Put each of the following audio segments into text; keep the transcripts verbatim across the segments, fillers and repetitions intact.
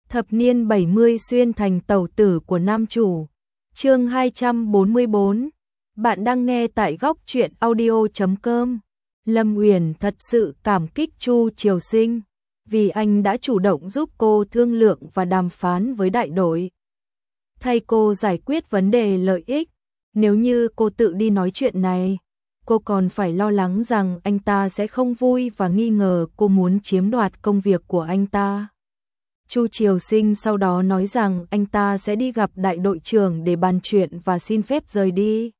Thập niên bảy mươi xuyên thành tẩu tử của nam chủ. Chương hai trăm bốn mươi bốn. Bạn đang nghe tại góc truyện audio chấm com. Lâm Uyển thật sự cảm kích Chu Triều Sinh, vì anh đã chủ động giúp cô thương lượng và đàm phán với đại đội, thay cô giải quyết vấn đề lợi ích. Nếu như cô tự đi nói chuyện này, cô còn phải lo lắng rằng anh ta sẽ không vui và nghi ngờ cô muốn chiếm đoạt công việc của anh ta. Chu Triều Sinh sau đó nói rằng anh ta sẽ đi gặp đại đội trưởng để bàn chuyện và xin phép rời đi.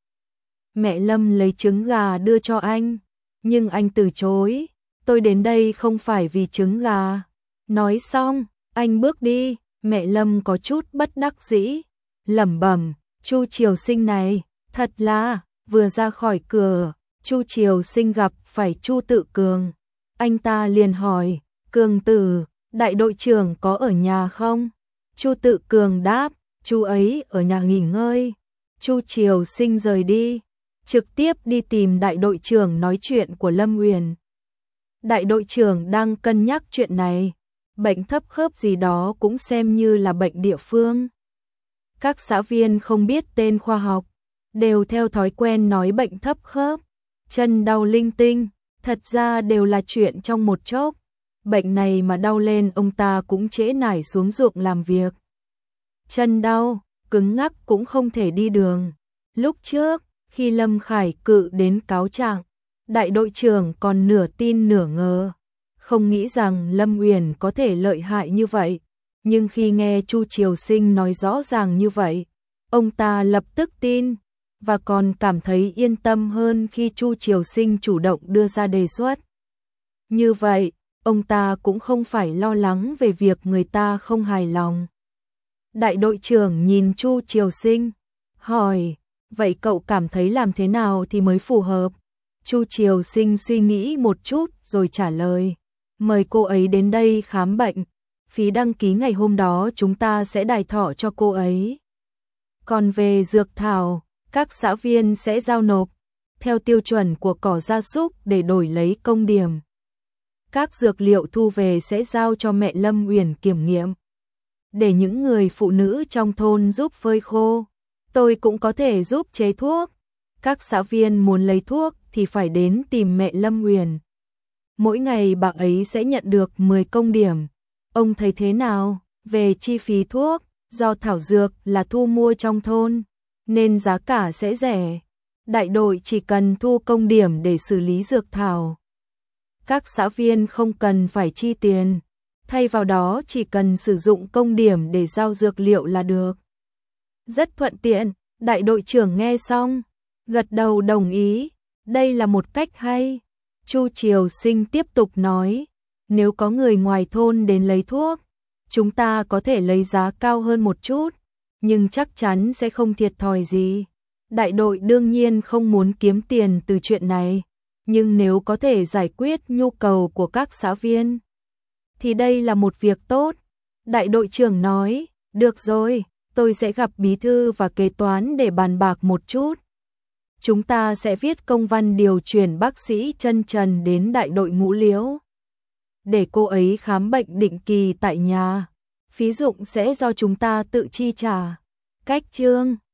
Mẹ Lâm lấy trứng gà đưa cho anh, nhưng anh từ chối. Tôi đến đây không phải vì trứng gà. Nói xong, anh bước đi. Mẹ Lâm có chút bất đắc dĩ, lẩm bẩm, Chu Triều Sinh này, thật là. Vừa ra khỏi cửa, Chu Triều Sinh gặp phải Chu Tự Cường. Anh ta liền hỏi, Cường tử, đại đội trưởng có ở nhà không? Chu Tự Cường đáp, chú ấy ở nhà nghỉ ngơi. Chu Triều Sinh rời đi, trực tiếp đi tìm đại đội trưởng nói chuyện của Lâm Uyển. Đại đội trưởng đang cân nhắc chuyện này, bệnh thấp khớp gì đó cũng xem như là bệnh địa phương. Các xã viên không biết tên khoa học, đều theo thói quen nói bệnh thấp khớp, chân đau linh tinh, thật ra đều là chuyện trong một chốc. Bệnh này mà đau lên ông ta cũng trễ nải xuống ruộng làm việc. Chân đau, cứng ngắc cũng không thể đi đường. Lúc trước, khi Lâm Khải Cự đến cáo trạng, đại đội trưởng còn nửa tin nửa ngờ, không nghĩ rằng Lâm Uyển có thể lợi hại như vậy. Nhưng khi nghe Chu Triều Sinh nói rõ ràng như vậy, ông ta lập tức tin, và còn cảm thấy yên tâm hơn khi Chu Triều Sinh chủ động đưa ra đề xuất. Như vậy, ông ta cũng không phải lo lắng về việc người ta không hài lòng. Đại đội trưởng nhìn Chu Triều Sinh, hỏi, vậy cậu cảm thấy làm thế nào thì mới phù hợp? Chu Triều Sinh suy nghĩ một chút rồi trả lời, mời cô ấy đến đây khám bệnh, phí đăng ký ngày hôm đó chúng ta sẽ đài thọ cho cô ấy. Còn về dược thảo, các xã viên sẽ giao nộp, theo tiêu chuẩn của cỏ gia súc để đổi lấy công điểm. Các dược liệu thu về sẽ giao cho mẹ Lâm Uyển kiểm nghiệm, để những người phụ nữ trong thôn giúp phơi khô. Tôi cũng có thể giúp chế thuốc. Các xã viên muốn lấy thuốc thì phải đến tìm mẹ Lâm Uyển. Mỗi ngày bà ấy sẽ nhận được mười công điểm. Ông thấy thế nào? Về chi phí thuốc, do thảo dược là thu mua trong thôn, nên giá cả sẽ rẻ. Đại đội chỉ cần thu công điểm để xử lý dược thảo. Các xã viên không cần phải chi tiền, thay vào đó chỉ cần sử dụng công điểm để giao dược liệu là được. Rất thuận tiện. Đại đội trưởng nghe xong, gật đầu đồng ý, đây là một cách hay. Chu Triều Sinh tiếp tục nói, nếu có người ngoài thôn đến lấy thuốc, chúng ta có thể lấy giá cao hơn một chút, nhưng chắc chắn sẽ không thiệt thòi gì. Đại đội đương nhiên không muốn kiếm tiền từ chuyện này, nhưng nếu có thể giải quyết nhu cầu của các xã viên, thì đây là một việc tốt. Đại đội trưởng nói, được rồi, tôi sẽ gặp bí thư và kế toán để bàn bạc một chút. Chúng ta sẽ viết công văn điều chuyển bác sĩ Chân Trần đến đại đội Ngũ Liễu, để cô ấy khám bệnh định kỳ tại nhà. Phí dụng sẽ do chúng ta tự chi trả. Cách chương